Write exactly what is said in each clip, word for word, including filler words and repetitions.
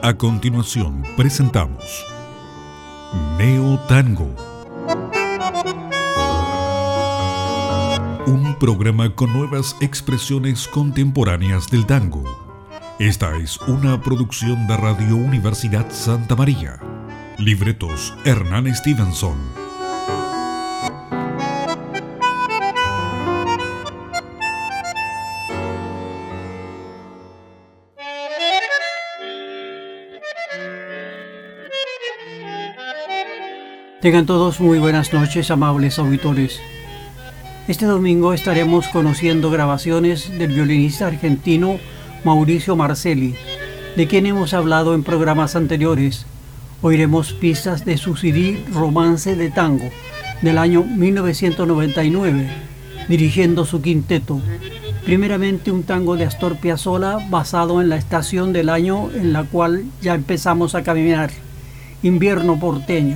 A continuación presentamos Neo Tango, un programa con nuevas expresiones contemporáneas del tango. Esta es una producción de Radio Universidad Santa María. Libretos Hernán Stevenson. Tengan todos muy buenas noches, amables auditores. Este domingo estaremos conociendo grabaciones del violinista argentino Mauricio Marcelli, de quien hemos hablado en programas anteriores. Oiremos pistas de su C D Romance de Tango, del año mil novecientos noventa y nueve, dirigiendo su quinteto. Primeramente un tango de Astor Piazzolla basado en la estación del año en la cual ya empezamos a caminar, Invierno porteño.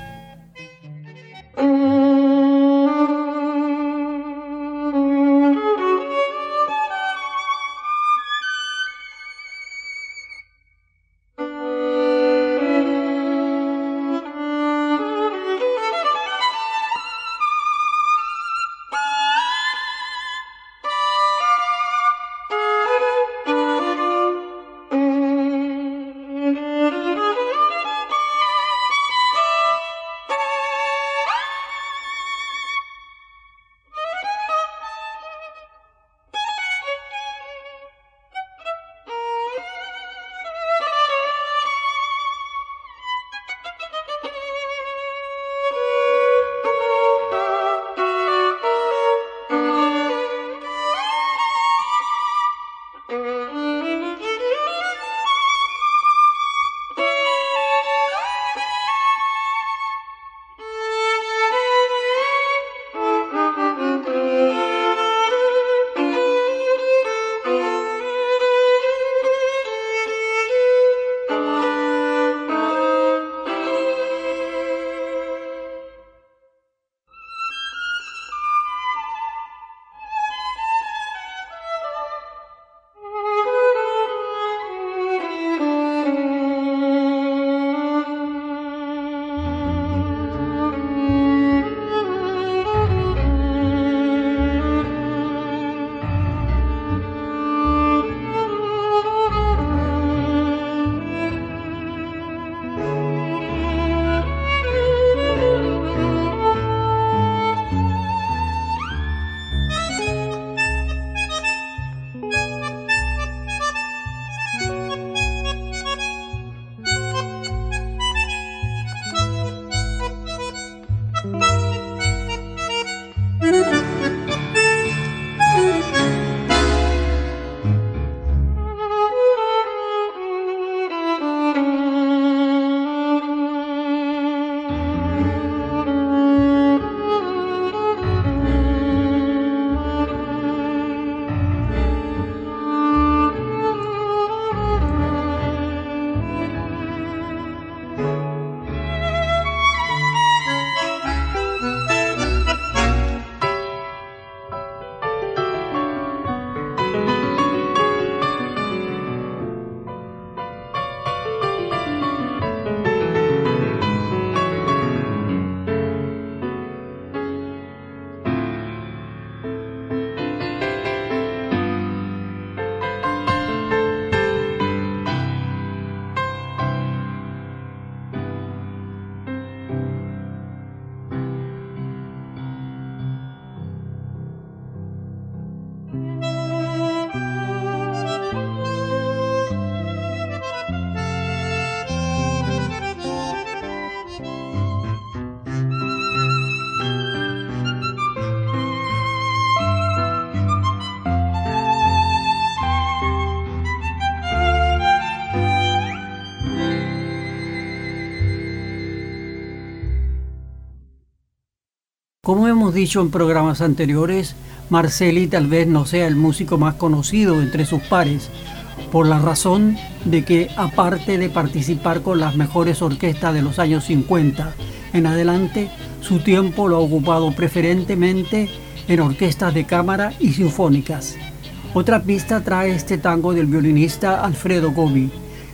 Como hemos dicho en programas anteriores, Marcelli tal vez no sea el músico más conocido entre sus pares, por la razón de que, aparte de participar con las mejores orquestas de los años cincuenta en adelante, su tiempo lo ha ocupado preferentemente en orquestas de cámara y sinfónicas. Otra pista trae este tango del violinista Alfredo Gobi,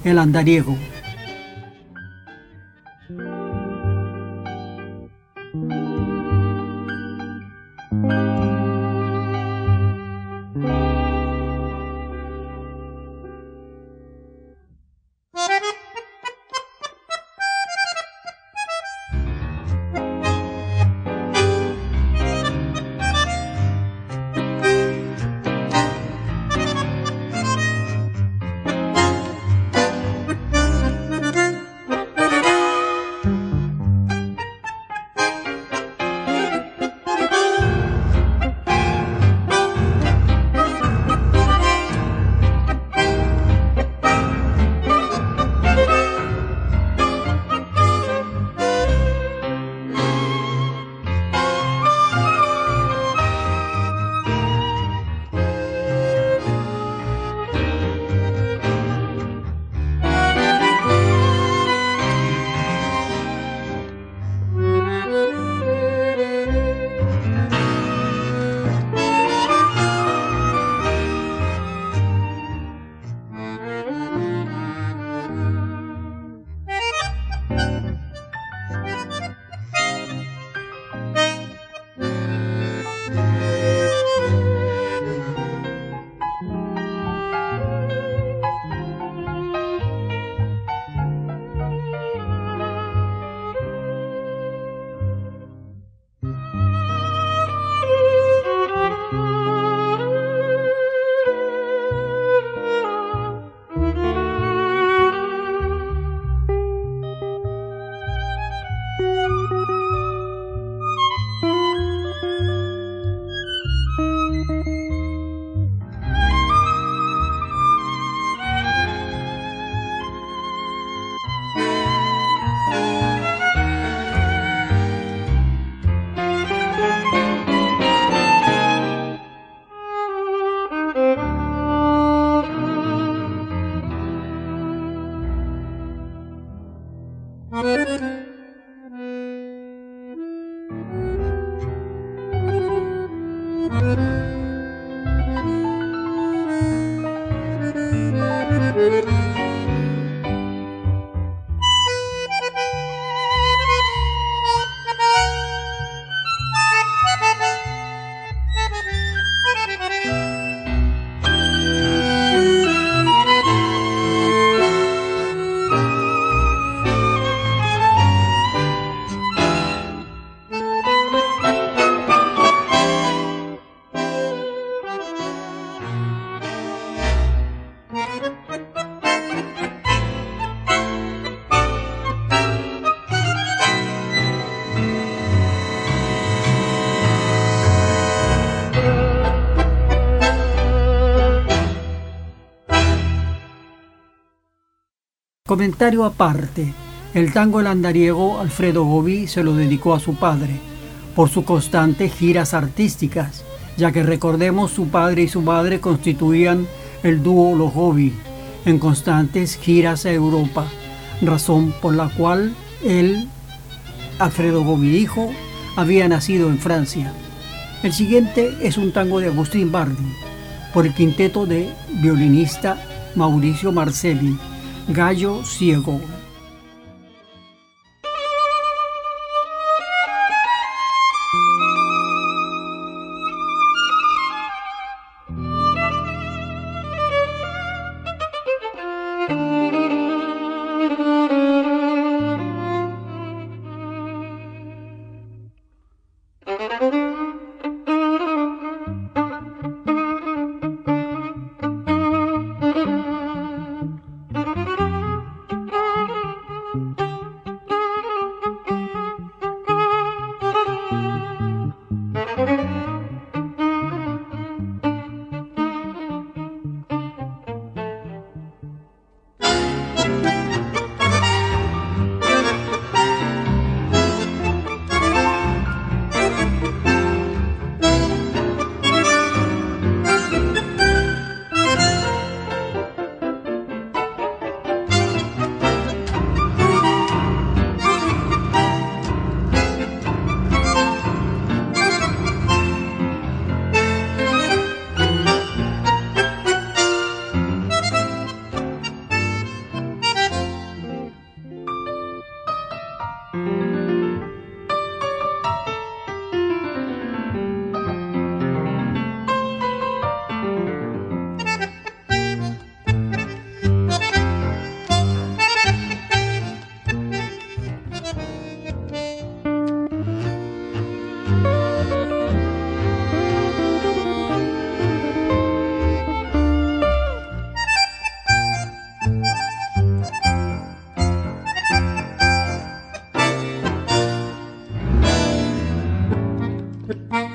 El andariego. Comentario aparte. El tango El andariego, Alfredo Gobbi se lo dedicó a su padre por sus constantes giras artísticas, ya que recordemos su padre y su madre constituían el dúo Los Gobbi en constantes giras a Europa, razón por la cual él, Alfredo Gobbi hijo, había nacido en Francia. El siguiente es un tango de Agustín Bardi por el quinteto de violinista Mauricio Marcelli, Gallo Ciego.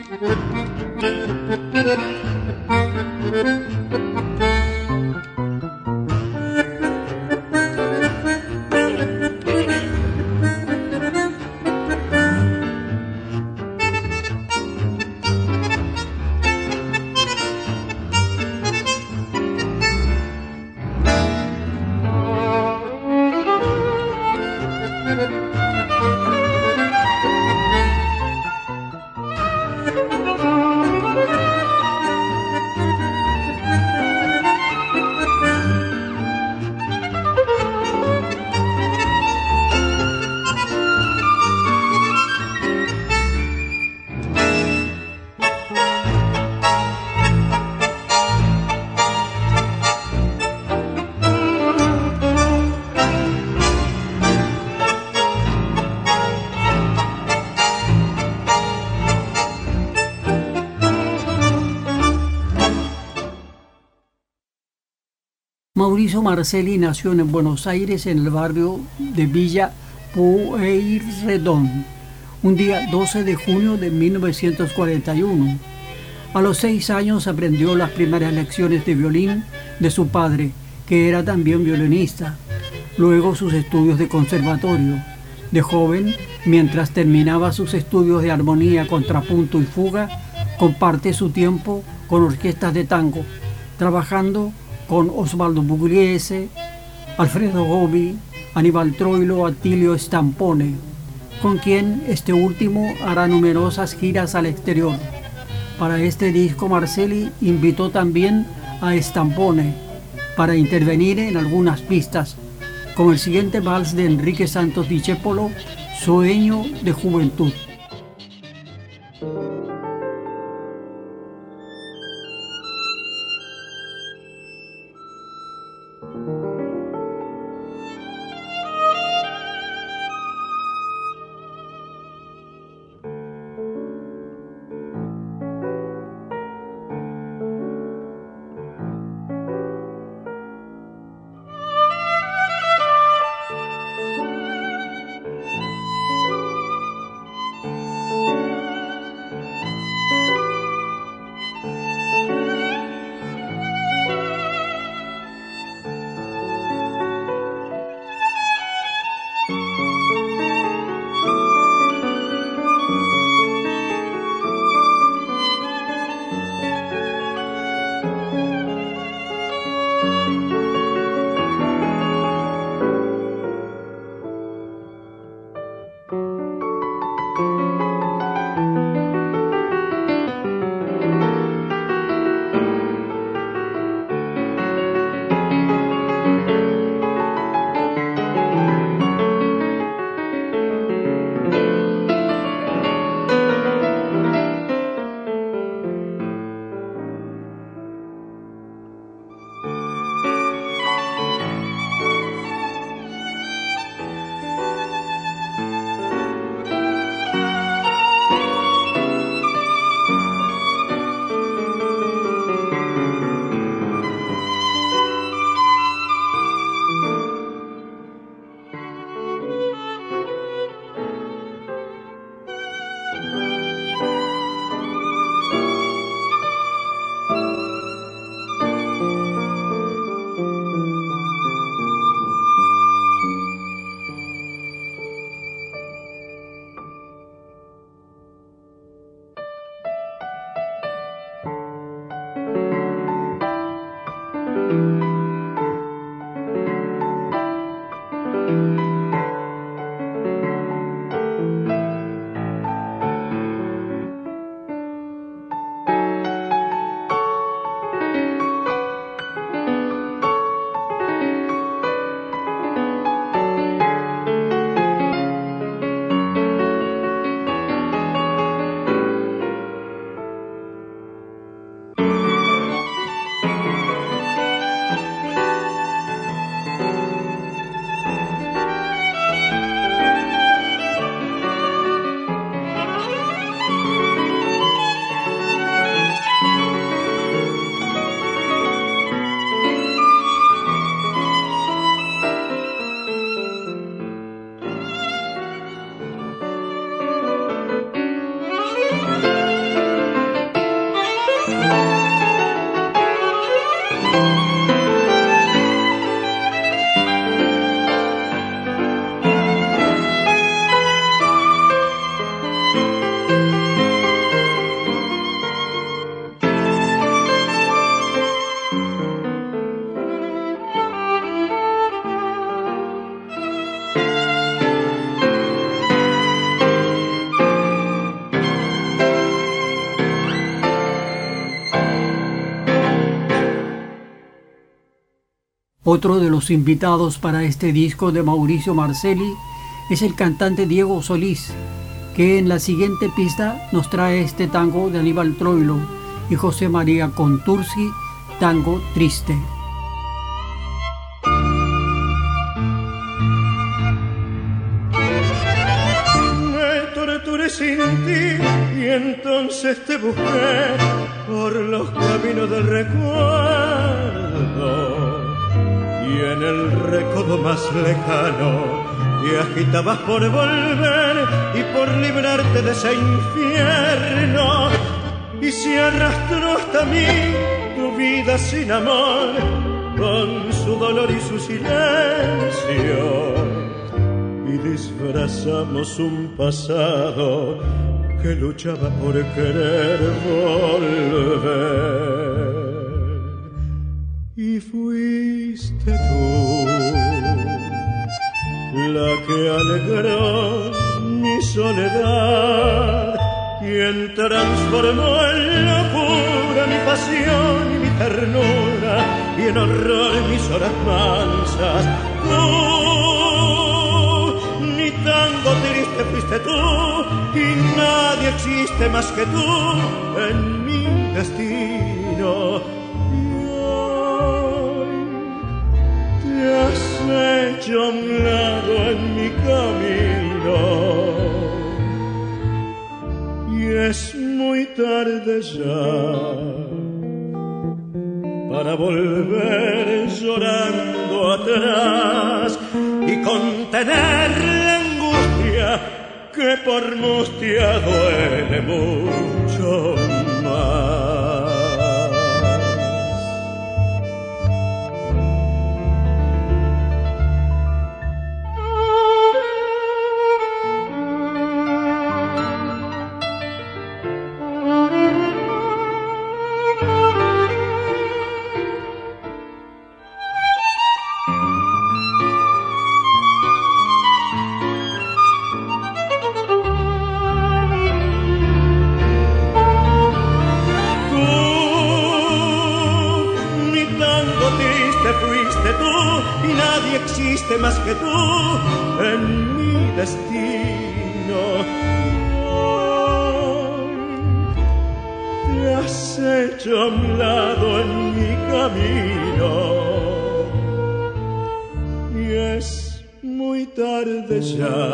Mauricio Marcelli nació en Buenos Aires, en el barrio de Villa Pueyrredón, un día doce de junio de mil novecientos cuarenta y uno. A los seis años aprendió las primeras lecciones de violín de su padre, que era también violinista. Luego sus estudios de conservatorio. De joven, mientras terminaba sus estudios de armonía, contrapunto y fuga, comparte su tiempo con orquestas de tango, trabajando con Osvaldo Pugliese, Alfredo Gobi, Aníbal Troilo, Attilio Stampone, con quien este último hará numerosas giras al exterior. Para este disco Marcelli invitó también a Stampone para intervenir en algunas pistas, como el siguiente vals de Enrique Santos Discépolo, Sueño de Juventud. Otro de los invitados para este disco de Mauricio Marcelli es el cantante Diego Solís, que en la siguiente pista nos trae este tango de Aníbal Troilo y José María Contursi, Tango Triste. Me torturé sin ti y entonces te busqué por los caminos del recuerdo. Y en el recodo más lejano te agitabas por volver y por librarte de ese infierno. Y se arrastró hasta mí tu vida sin amor, con su dolor y su silencio. Y disfrazamos un pasado que luchaba por querer volver. Y fuiste tú la que alegró mi soledad, quien transformó en locura mi pasión y mi ternura, y en horror mis horas mansas. Tú, mi tango triste fuiste tú, y nadie existe más que tú en mi destino. Te has hecho a un lado en mi camino y es muy tarde ya para volver llorando atrás y contener la angustia que por mustia duele mucho más. Existe más que tú en mi destino. Te has hecho a un lado en mi camino y es muy tarde ya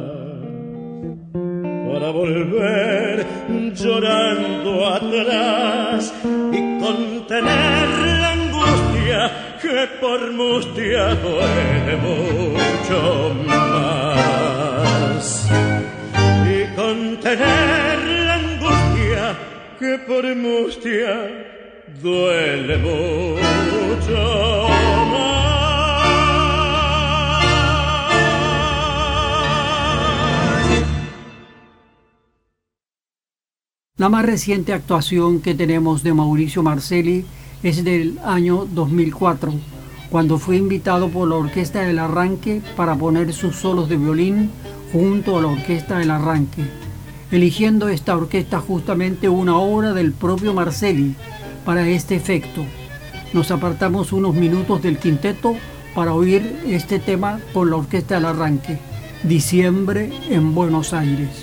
para volver llorando atrás y contener la angustia que por mustia duele mucho más, y contener la angustia que por mustia duele mucho más. La más reciente actuación que tenemos de Mauricio Marcelli es del año dos mil cuatro, cuando fue invitado por la Orquesta del Arranque para poner sus solos de violín junto a la Orquesta del Arranque, eligiendo esta orquesta justamente una obra del propio Marcelli para este efecto. Nos apartamos unos minutos del quinteto para oír este tema con la Orquesta del Arranque, Diciembre en Buenos Aires.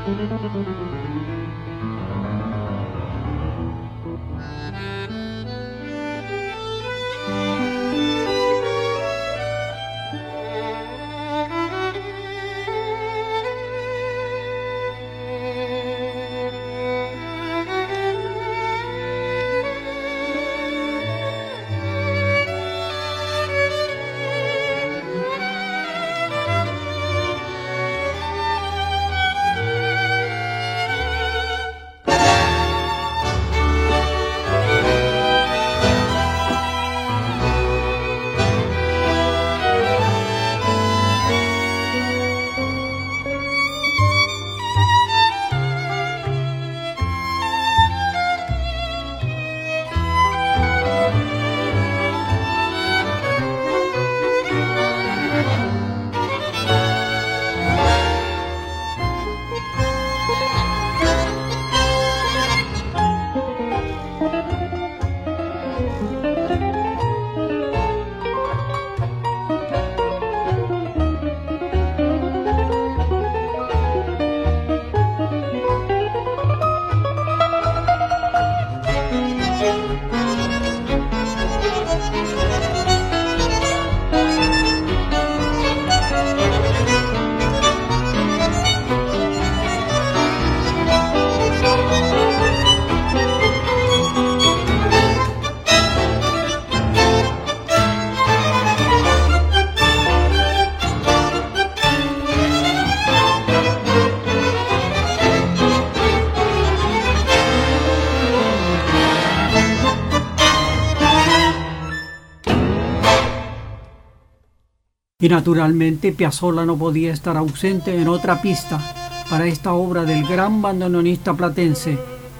Y naturalmente Piazzolla no podía estar ausente en otra pista para esta obra del gran bandoneonista platense,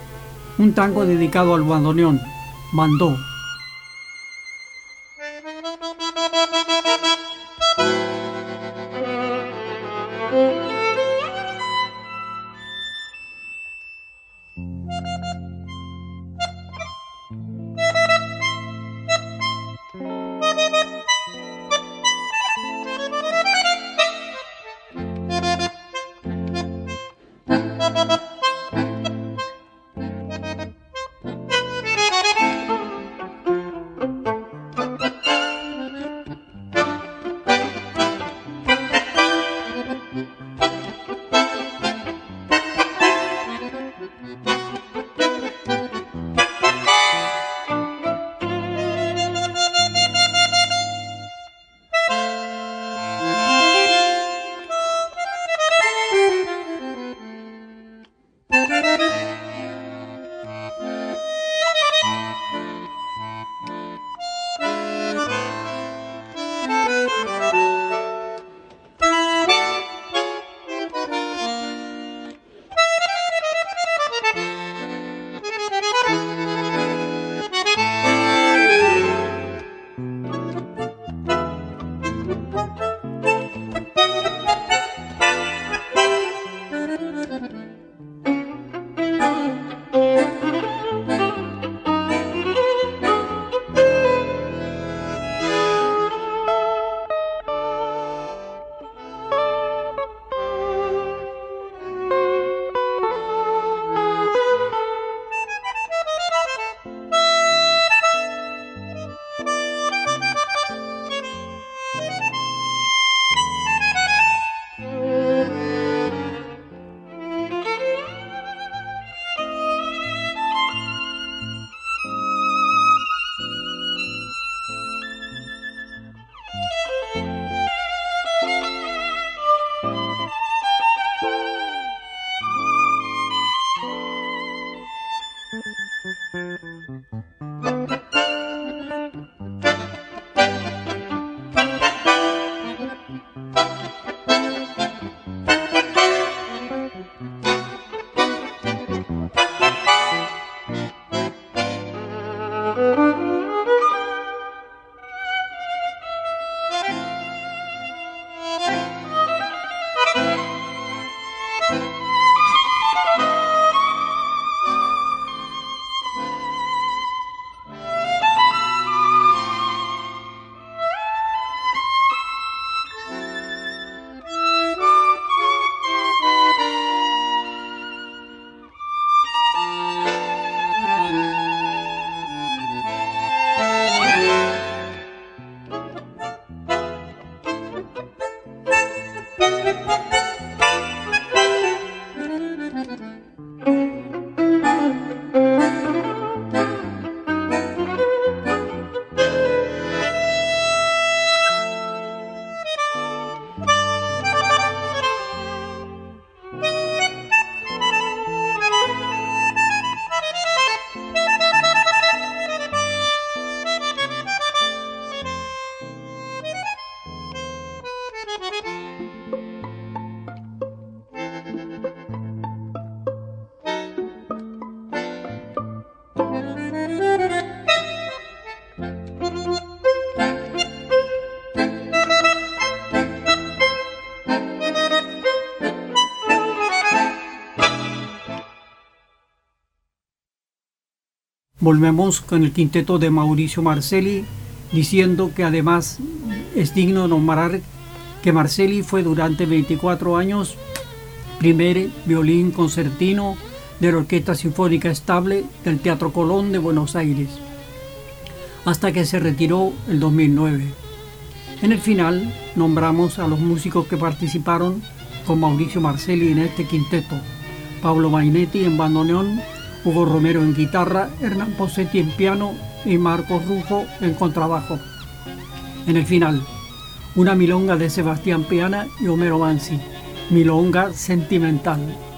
un tango dedicado al bandoneón, Bandó. Volvemos con el quinteto de Mauricio Marcelli, diciendo que además es digno nombrar que Marcelli fue durante veinticuatro años primer violín concertino de la Orquesta Sinfónica Estable del Teatro Colón de Buenos Aires, hasta que se retiró el dos mil nueve. En el final nombramos a los músicos que participaron con Mauricio Marcelli en este quinteto: Pablo Mainetti en bandoneón, Hugo Romero en guitarra, Hernán Posetti en piano y Marcos Rufo en contrabajo. En el final, una milonga de Sebastián Piana y Homero Manzi, Milonga Sentimental.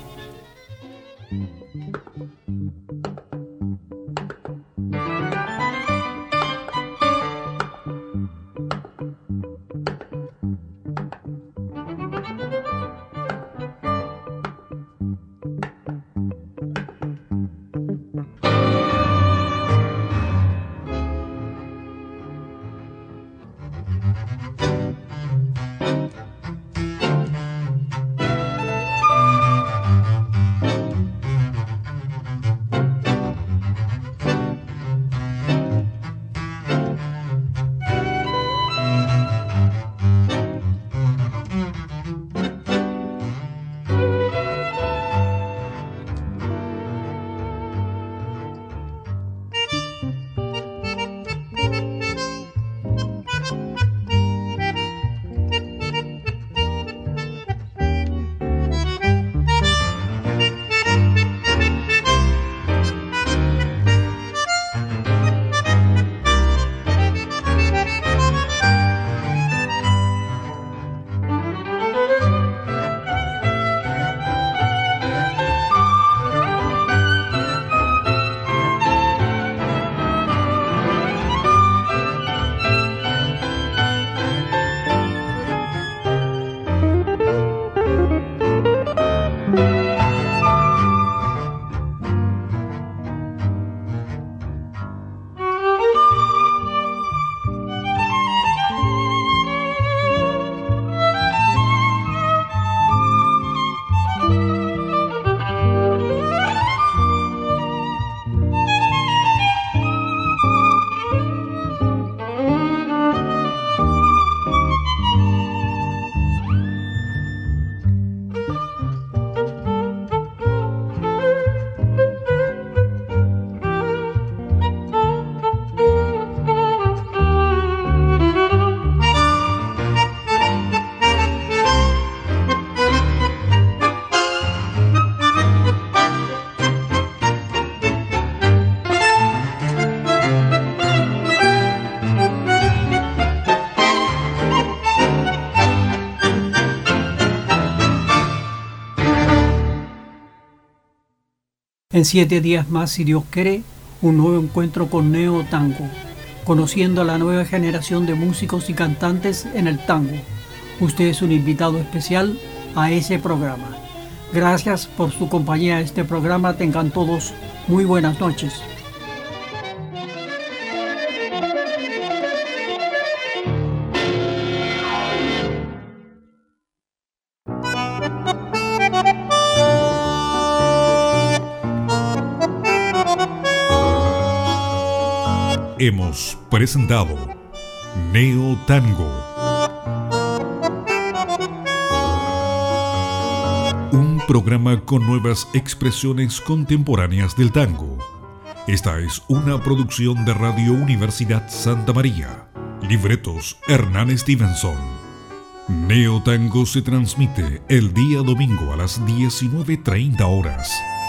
En siete días más, si Dios quiere, un nuevo encuentro con Neo Tango, conociendo a la nueva generación de músicos y cantantes en el tango. Usted es un invitado especial a ese programa. Gracias por su compañía a este programa. Tengan todos muy buenas noches. Hemos presentado Neo Tango, un programa con nuevas expresiones contemporáneas del tango. Esta es una producción de Radio Universidad Santa María. Libretos Hernán Stevenson. Neo Tango se transmite el día domingo a las diecinueve treinta horas.